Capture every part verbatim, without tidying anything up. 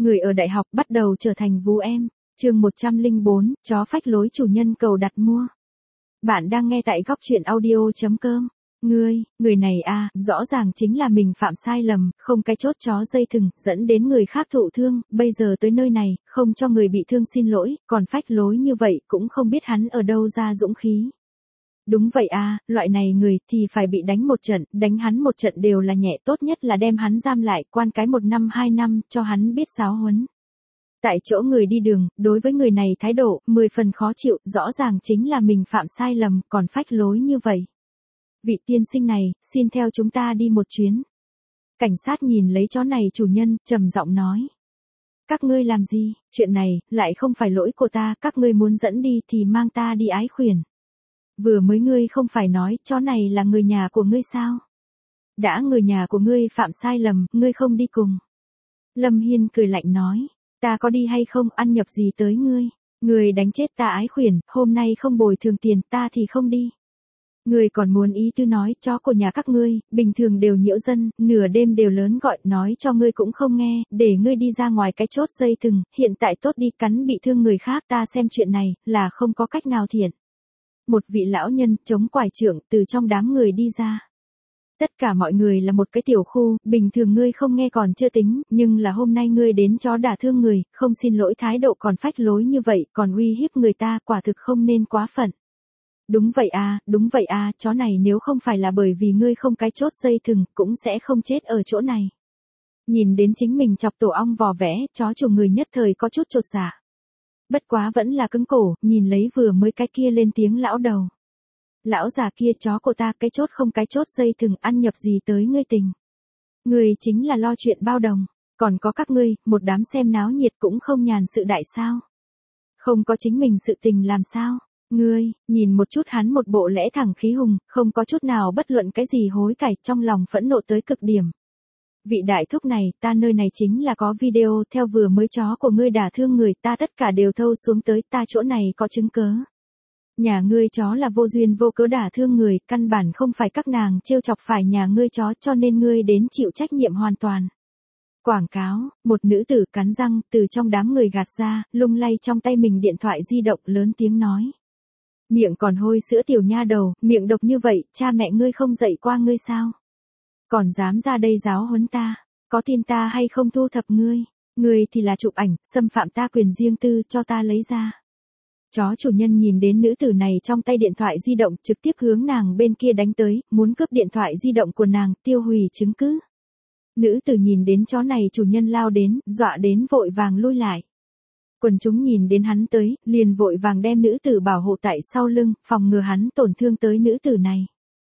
Người ở đại học bắt đầu trở thành vú em. Chương một trăm lẻ bốn, chó phách lối chủ nhân cầu đặt mua. Bạn đang nghe tại góc truyện audio chấm com. Ngươi, người này a, rõ ràng chính là mình phạm sai lầm, không cái chốt chó dây thừng, dẫn đến người khác thụ thương, bây giờ tới nơi này, không cho người bị thương xin lỗi, còn phách lối như vậy cũng không biết hắn ở đâu ra dũng khí. Đúng vậy a, loại này người thì phải bị đánh một trận, đánh hắn một trận đều là nhẹ, tốt nhất là đem hắn giam lại, quan cái một năm hai năm, cho hắn biết giáo huấn. Tại chỗ người đi đường, đối với người này thái độ, mười phần khó chịu, rõ ràng chính là mình phạm sai lầm, còn phách lối như vậy. Vị tiên sinh này, xin theo chúng ta đi một chuyến. Cảnh sát nhìn lấy chó này chủ nhân, trầm giọng nói. Các ngươi làm gì, chuyện này, lại không phải lỗi của ta, các ngươi muốn dẫn đi thì mang ta đi ái khuyển. Vừa mới ngươi không phải nói, chó này là người nhà của ngươi sao? Đã người nhà của ngươi phạm sai lầm, ngươi không đi cùng. Lâm Hiên cười lạnh nói, ta có đi hay không, ăn nhập gì tới ngươi? Ngươi đánh chết ta ái khuyển, hôm nay không bồi thường tiền, ta thì không đi. Ngươi còn muốn ý tư nói, chó của nhà các ngươi, bình thường đều nhiễu dân, nửa đêm đều lớn gọi, nói cho ngươi cũng không nghe, để ngươi đi ra ngoài cái chốt dây thừng, hiện tại tốt đi cắn bị thương người khác, ta xem chuyện này, là không có cách nào thiện. Một vị lão nhân, chống quải trượng, từ trong đám người đi ra. Tất cả mọi người là một cái tiểu khu, bình thường ngươi không nghe còn chưa tính, nhưng là hôm nay ngươi đến chó đả thương người, không xin lỗi thái độ còn phách lối như vậy, còn uy hiếp người ta, quả thực không nên quá phận. Đúng vậy à, đúng vậy à, chó này nếu không phải là bởi vì ngươi không cái chốt dây thừng, cũng sẽ không chết ở chỗ này. Nhìn đến chính mình chọc tổ ong vò vẽ, chó chủ người nhất thời có chút chột dạ. Bất quá vẫn là cứng cổ, nhìn lấy vừa mới cái kia lên tiếng lão đầu. Lão già kia, chó của ta cái chốt không cái chốt dây thừng, ăn nhập gì tới ngươi tình. Ngươi chính là lo chuyện bao đồng, còn có các ngươi, một đám xem náo nhiệt cũng không nhàn sự đại sao. Không có chính mình sự tình làm sao. Ngươi, nhìn một chút hắn một bộ lẽ thẳng khí hùng, không có chút nào bất luận cái gì hối cải, trong lòng phẫn nộ tới cực điểm. Vị đại thúc này, ta nơi này chính là có video, theo vừa mới chó của ngươi đả thương người, ta tất cả đều thâu xuống tới, ta chỗ này có chứng cớ. Nhà ngươi chó là vô duyên vô cớ đả thương người, căn bản không phải các nàng trêu chọc phải nhà ngươi chó, cho nên ngươi đến chịu trách nhiệm hoàn toàn. Quảng cáo, một nữ tử cắn răng, từ trong đám người gạt ra, lung lay trong tay mình điện thoại di động, lớn tiếng nói. Miệng còn hôi sữa tiểu nha đầu, miệng độc như vậy, cha mẹ ngươi không dạy qua ngươi sao? Còn dám ra đây giáo huấn ta, có tin ta hay không thu thập ngươi? Ngươi thì là chụp ảnh, xâm phạm ta quyền riêng tư, cho ta lấy ra. Chó chủ nhân nhìn đến nữ tử này trong tay điện thoại di động, trực tiếp hướng nàng bên kia đánh tới, muốn cướp điện thoại di động của nàng, tiêu hủy chứng cứ. Nữ tử nhìn đến chó này chủ nhân lao đến, dọa đến vội vàng lui lại. Quần chúng nhìn đến hắn tới, liền vội vàng đem nữ tử bảo hộ tại sau lưng, phòng ngừa hắn tổn thương tới nữ tử này.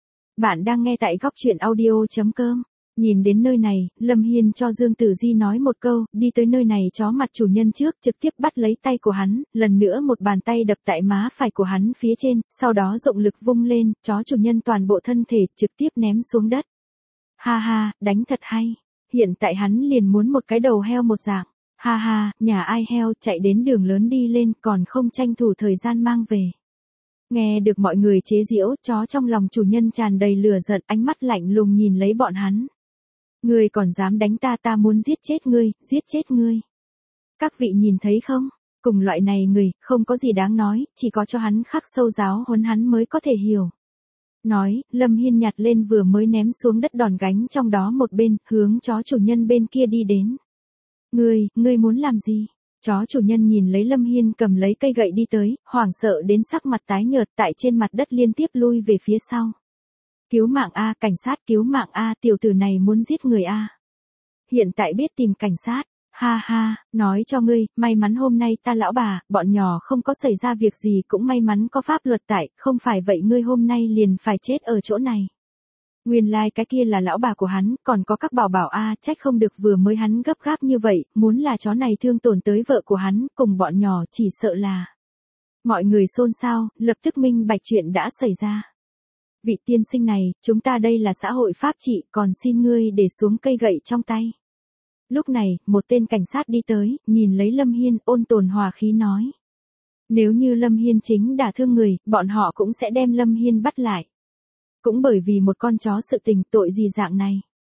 Bạn đang nghe tại góc truyện audio chấm com. Nhìn đến nơi này, Lâm Hiên cho Dương Tử Di nói một câu, đi tới nơi này chó mặt chủ nhân trước, trực tiếp bắt lấy tay của hắn, lần nữa một bàn tay đập tại má phải của hắn phía trên, sau đó rộng lực vung lên, chó chủ nhân toàn bộ thân thể trực tiếp ném xuống đất. Ha ha, đánh thật hay. Hiện tại hắn liền muốn một cái đầu heo một dạng. Ha ha, nhà ai heo, chạy đến đường lớn đi lên, còn không tranh thủ thời gian mang về. Nghe được mọi người chế giễu, chó trong lòng chủ nhân tràn đầy lửa giận, ánh mắt lạnh lùng nhìn lấy bọn hắn. Ngươi còn dám đánh ta, ta muốn giết chết ngươi, giết chết ngươi. Các vị nhìn thấy không? Cùng loại này người, không có gì đáng nói, chỉ có cho hắn khắc sâu giáo huấn hắn mới có thể hiểu. Nói, Lâm Hiên nhặt lên vừa mới ném xuống đất đòn gánh trong đó một bên, hướng chó chủ nhân bên kia đi đến. Ngươi, ngươi muốn làm gì? Chó chủ nhân nhìn lấy Lâm Hiên cầm lấy cây gậy đi tới, hoảng sợ đến sắc mặt tái nhợt, tại trên mặt đất liên tiếp lui về phía sau. Cứu mạng a, cảnh sát, cứu mạng a, tiểu tử này muốn giết người a. Hiện tại biết tìm cảnh sát, ha ha, nói cho ngươi, may mắn hôm nay ta lão bà, bọn nhỏ không có xảy ra việc gì, cũng may mắn có pháp luật tại, không phải vậy ngươi hôm nay liền phải chết ở chỗ này. Nguyên lai like cái kia là lão bà của hắn, còn có các bảo bảo a, à, trách không được vừa mới hắn gấp gáp như vậy, muốn là chó này thương tổn tới vợ của hắn, cùng bọn nhỏ chỉ sợ là. Mọi người xôn xao, lập tức minh bạch chuyện đã xảy ra. Vị tiên sinh này, chúng ta đây là xã hội pháp trị, còn xin ngươi để xuống cây gậy trong tay. Lúc này, một tên cảnh sát đi tới, nhìn lấy Lâm Hiên, ôn tồn hòa khí nói. Nếu như Lâm Hiên chính đả thương người, bọn họ cũng sẽ đem Lâm Hiên bắt lại. Cũng bởi vì một con chó sự tình tội gì dạng này.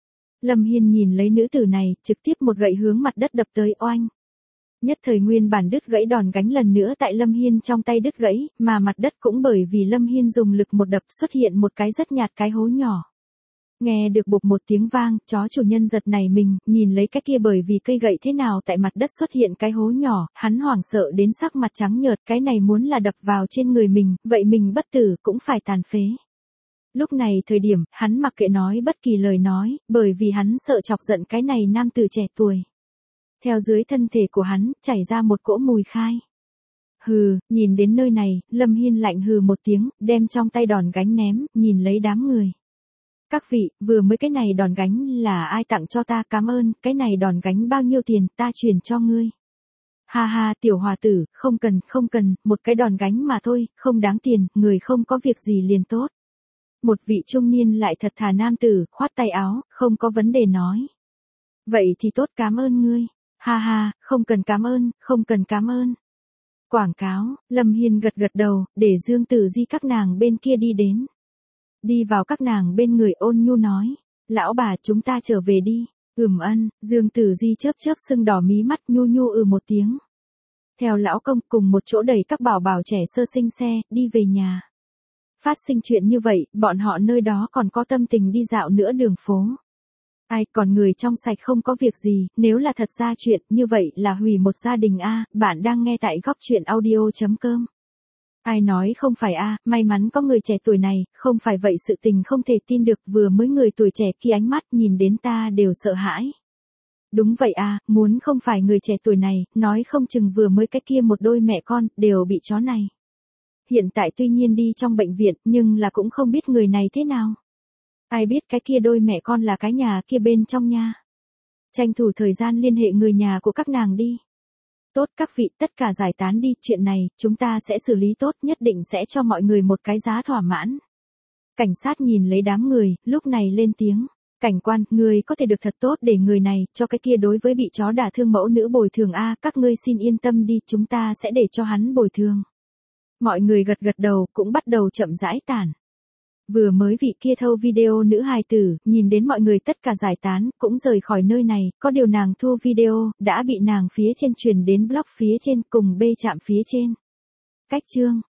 Lâm Hiên nhìn lấy nữ tử này, trực tiếp một gậy hướng mặt đất đập tới oanh. Nhất thời nguyên bản đứt gãy đòn gánh lần nữa tại Lâm Hiên trong tay đứt gãy, mà mặt đất cũng bởi vì Lâm Hiên dùng lực một đập xuất hiện một cái rất nhạt cái hố nhỏ. Nghe được bụp một tiếng vang, chó chủ nhân giật nảy mình, nhìn lấy cái kia bởi vì cây gậy thế nào tại mặt đất xuất hiện cái hố nhỏ, hắn hoảng sợ đến sắc mặt trắng nhợt, cái này muốn là đập vào trên người mình, vậy mình bất tử cũng phải tàn phế. Lúc này thời điểm, hắn mặc kệ nói bất kỳ lời nói, bởi vì hắn sợ chọc giận cái này nam tử trẻ tuổi. Theo dưới thân thể của hắn, chảy ra một cỗ mùi khai. Hừ, nhìn đến nơi này, Lâm Hiên lạnh hừ một tiếng, đem trong tay đòn gánh ném, nhìn lấy đám người. Các vị, vừa mới cái này đòn gánh là ai tặng cho ta, cảm ơn, cái này đòn gánh bao nhiêu tiền, ta chuyển cho ngươi. Ha ha, tiểu hòa tử, không cần, không cần, một cái đòn gánh mà thôi, không đáng tiền, người không có việc gì liền tốt. Một vị trung niên lại thật thà nam tử, khoát tay áo, không có vấn đề nói. Vậy thì tốt, cảm ơn ngươi. Ha ha, không cần cảm ơn, không cần cảm ơn. Quảng cáo, Lâm Hiên gật gật đầu, để Dương Tử Di các nàng bên kia đi đến. Đi vào các nàng bên người ôn nhu nói, lão bà chúng ta trở về đi. Ừm ân, Dương Tử Di chớp chớp sưng đỏ mí mắt nhu nhu ừ một tiếng. Theo lão công cùng một chỗ đẩy các bảo bảo trẻ sơ sinh xe, đi về nhà. Phát sinh chuyện như vậy, bọn họ nơi đó còn có tâm tình đi dạo nữa đường phố. Ai còn người trong sạch không có việc gì, nếu là thật ra chuyện như vậy là hủy một gia đình a. Bạn đang nghe tại góc chuyện audio chấm com. Ai nói không phải a, may mắn có người trẻ tuổi này, không phải vậy sự tình không thể tin được, vừa mới người tuổi trẻ khi ánh mắt nhìn đến ta đều sợ hãi. Đúng vậy a, muốn không phải người trẻ tuổi này, nói không chừng vừa mới cái kia một đôi mẹ con, đều bị chó này. Hiện tại tuy nhiên đi trong bệnh viện, nhưng là cũng không biết người này thế nào. Ai biết cái kia đôi mẹ con là cái nhà kia bên trong nha. Tranh thủ thời gian liên hệ người nhà của các nàng đi. Tốt các vị, tất cả giải tán đi, chuyện này, chúng ta sẽ xử lý tốt, nhất định sẽ cho mọi người một cái giá thỏa mãn. Cảnh sát nhìn lấy đám người, lúc này lên tiếng. Cảnh quan, người có thể được thật tốt để người này, cho cái kia đối với bị chó đả thương mẫu nữ bồi thường a, các ngươi xin yên tâm đi, chúng ta sẽ để cho hắn bồi thường. Mọi người gật gật đầu, cũng bắt đầu chậm rãi tản. Vừa mới vị kia thâu video nữ hài tử, nhìn đến mọi người tất cả giải tán, cũng rời khỏi nơi này, có điều nàng thu video, đã bị nàng phía trên truyền đến blog phía trên cùng bê chạm phía trên. Cách chương.